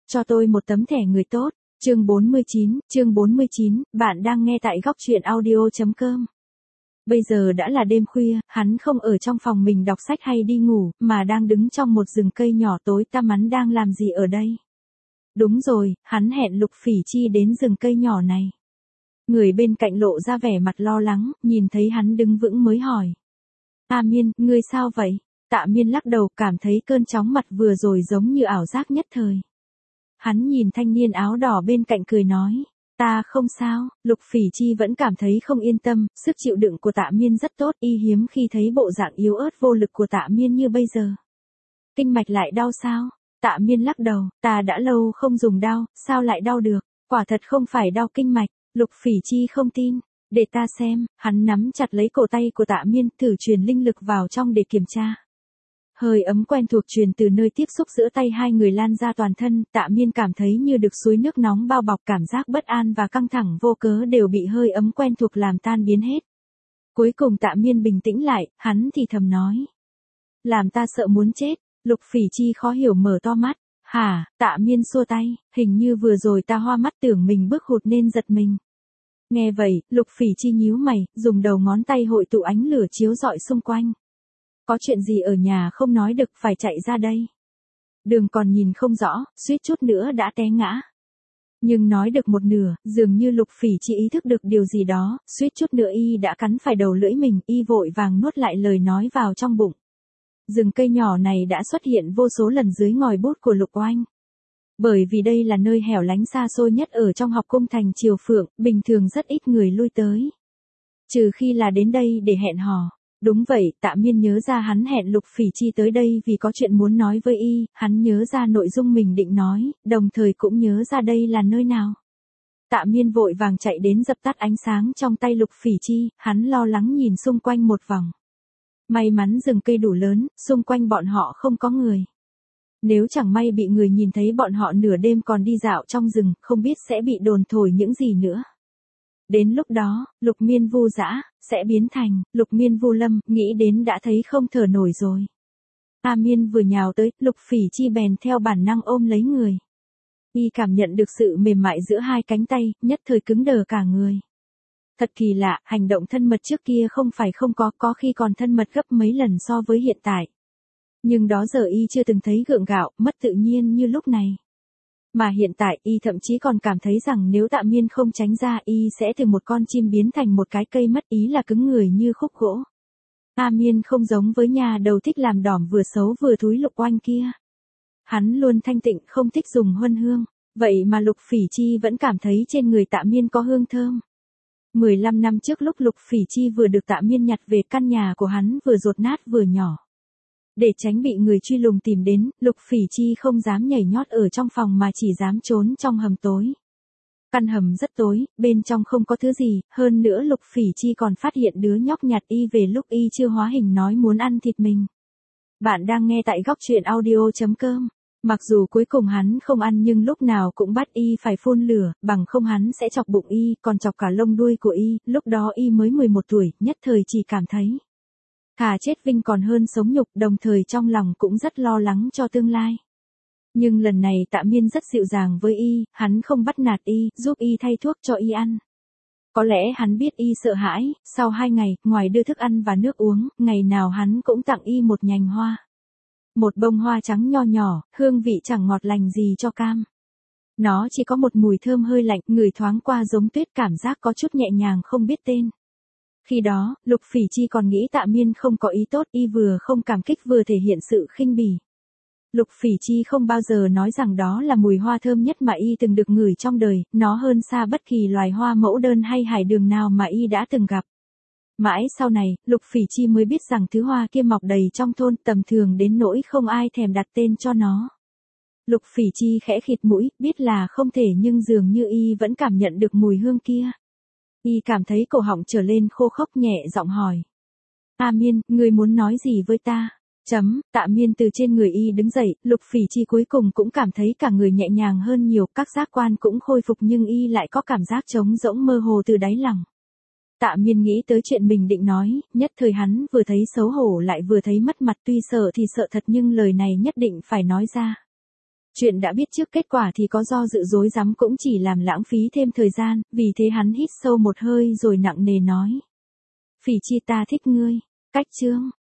cho tôi một tấm thẻ người tốt. Chương 49, bạn đang nghe tại góc truyện audio.com. Bây giờ đã là đêm khuya, hắn không ở trong phòng mình đọc sách hay đi ngủ, mà đang đứng trong một rừng cây nhỏ tối tăm. Hắn đang làm gì ở đây? Đúng rồi, hắn hẹn Lục Phỉ Chi đến rừng cây nhỏ này. Người bên cạnh lộ ra vẻ mặt lo lắng, nhìn thấy hắn đứng vững mới hỏi. A Miên, ngươi sao vậy? Tạ Miên lắc đầu, cảm thấy cơn chóng mặt vừa rồi giống như ảo giác nhất thời. Hắn nhìn thanh niên áo đỏ bên cạnh cười nói, ta không sao. Lục Phỉ Chi vẫn cảm thấy không yên tâm, sức chịu đựng của Tạ Miên rất tốt, y hiếm khi thấy bộ dạng yếu ớt vô lực của Tạ Miên như bây giờ. Kinh mạch lại đau sao? Tạ Miên lắc đầu, ta đã lâu không dùng đao, sao lại đau được? Quả thật không phải đau kinh mạch. Lục Phỉ Chi không tin. Để ta xem. Hắn nắm chặt lấy cổ tay của Tạ Miên, thử truyền linh lực vào trong để kiểm tra. Hơi ấm quen thuộc truyền từ nơi tiếp xúc giữa tay hai người lan ra toàn thân. Tạ Miên cảm thấy như được suối nước nóng bao bọc, cảm giác bất an và căng thẳng vô cớ đều bị hơi ấm quen thuộc làm tan biến hết. Cuối cùng Tạ Miên bình tĩnh lại, hắn thì thầm nói. Làm ta sợ muốn chết. Lục Phỉ Chi khó hiểu mở to mắt. Hả? Tạ Miên xua tay, hình như vừa rồi ta hoa mắt tưởng mình bước hụt nên giật mình. Nghe vậy, Lục Phỉ Chi nhíu mày, dùng đầu ngón tay hội tụ ánh lửa chiếu rọi xung quanh. Có chuyện gì ở nhà không nói được, phải chạy ra đây. Đường còn nhìn không rõ, suýt chút nữa đã té ngã. Nhưng nói được một nửa, dường như Lục Phỉ Chi ý thức được điều gì đó, suýt chút nữa y đã cắn phải đầu lưỡi mình, y vội vàng nuốt lại lời nói vào trong bụng. Rừng cây nhỏ này đã xuất hiện vô số lần dưới ngòi bút của Lục Oanh. Bởi vì đây là nơi hẻo lánh xa xôi nhất ở trong học cung thành Triều Phượng, bình thường rất ít người lui tới. Trừ khi là đến đây để hẹn hò. Đúng vậy, Tạ Miên nhớ ra hắn hẹn Lục Phỉ Chi tới đây vì có chuyện muốn nói với y, hắn nhớ ra nội dung mình định nói, đồng thời cũng nhớ ra đây là nơi nào. Tạ Miên vội vàng chạy đến dập tắt ánh sáng trong tay Lục Phỉ Chi, hắn lo lắng nhìn xung quanh một vòng. May mắn rừng cây đủ lớn, xung quanh bọn họ không có người. Nếu chẳng may bị người nhìn thấy bọn họ nửa đêm còn đi dạo trong rừng, không biết sẽ bị đồn thổi những gì nữa. Đến lúc đó, Lục Miên Vu Dã sẽ biến thành Lục Miên Vu Lâm, nghĩ đến đã thấy không thở nổi rồi. A Miên vừa nhào tới, Lục Phỉ Chi bèn theo bản năng ôm lấy người. Y cảm nhận được sự mềm mại giữa hai cánh tay, nhất thời cứng đờ cả người. Thật kỳ lạ, hành động thân mật trước kia không phải không có khi còn thân mật gấp mấy lần so với hiện tại. Nhưng đó giờ y chưa từng thấy gượng gạo, mất tự nhiên như lúc này. Mà hiện tại y thậm chí còn cảm thấy rằng nếu Tạ Miên không tránh ra y sẽ từ một con chim biến thành một cái cây, mất ý là cứng người như khúc gỗ. A Miên không giống với nhà đầu thích làm đỏm vừa xấu vừa thúi Lục Oanh kia. Hắn luôn thanh tịnh, không thích dùng huân hương, vậy mà Lục Phỉ Chi vẫn cảm thấy trên người Tạ Miên có hương thơm. 15 năm trước lúc Lục Phỉ Chi vừa được Tạ Miên nhặt về, căn nhà của hắn vừa dột nát vừa nhỏ. Để tránh bị người truy lùng tìm đến, Lục Phỉ Chi không dám nhảy nhót ở trong phòng mà chỉ dám trốn trong hầm tối. Căn hầm rất tối, bên trong không có thứ gì, hơn nữa Lục Phỉ Chi còn phát hiện đứa nhóc nhặt y về lúc y chưa hóa hình nói muốn ăn thịt mình. Bạn đang nghe tại góc truyện audio.com. Mặc dù cuối cùng hắn không ăn nhưng lúc nào cũng bắt y phải phun lửa, bằng không hắn sẽ chọc bụng y, còn chọc cả lông đuôi của y, lúc đó y mới 11 tuổi, nhất thời chỉ cảm thấy thà chết vinh còn hơn sống nhục, đồng thời trong lòng cũng rất lo lắng cho tương lai. Nhưng lần này Tạ Miên rất dịu dàng với y, hắn không bắt nạt y, giúp y thay thuốc cho y ăn. Có lẽ hắn biết y sợ hãi, sau 2 ngày, ngoài đưa thức ăn và nước uống, ngày nào hắn cũng tặng y một nhành hoa. Một bông hoa trắng nho nhỏ, hương vị chẳng ngọt lành gì cho cam. Nó chỉ có một mùi thơm hơi lạnh, ngửi thoáng qua giống tuyết, cảm giác có chút nhẹ nhàng không biết tên. Khi đó, Lục Phỉ Chi còn nghĩ Tạ Miên không có ý tốt, y vừa không cảm kích vừa thể hiện sự khinh bỉ. Lục Phỉ Chi không bao giờ nói rằng đó là mùi hoa thơm nhất mà y từng được ngửi trong đời, nó hơn xa bất kỳ loài hoa mẫu đơn hay hải đường nào mà y đã từng gặp. Mãi sau này, Lục Phỉ Chi mới biết rằng thứ hoa kia mọc đầy trong thôn, tầm thường đến nỗi không ai thèm đặt tên cho nó. Lục Phỉ Chi khẽ khịt mũi, biết là không thể nhưng dường như y vẫn cảm nhận được mùi hương kia. Y cảm thấy cổ họng trở lên khô khốc, nhẹ giọng hỏi. A Miên, ngươi muốn nói gì với ta? Tạ Miên từ trên người y đứng dậy, Lục Phỉ Chi cuối cùng cũng cảm thấy cả người nhẹ nhàng hơn nhiều, các giác quan cũng khôi phục nhưng y lại có cảm giác trống rỗng mơ hồ từ đáy lòng. Tạ Miên nghĩ tới chuyện mình định nói, nhất thời hắn vừa thấy xấu hổ lại vừa thấy mất mặt, tuy sợ thì sợ thật nhưng lời này nhất định phải nói ra. Chuyện đã biết trước kết quả thì có do dự dối rắm cũng chỉ làm lãng phí thêm thời gian, vì thế hắn hít sâu một hơi rồi nặng nề nói. Phỉ Chi ta thích ngươi. Cách chương.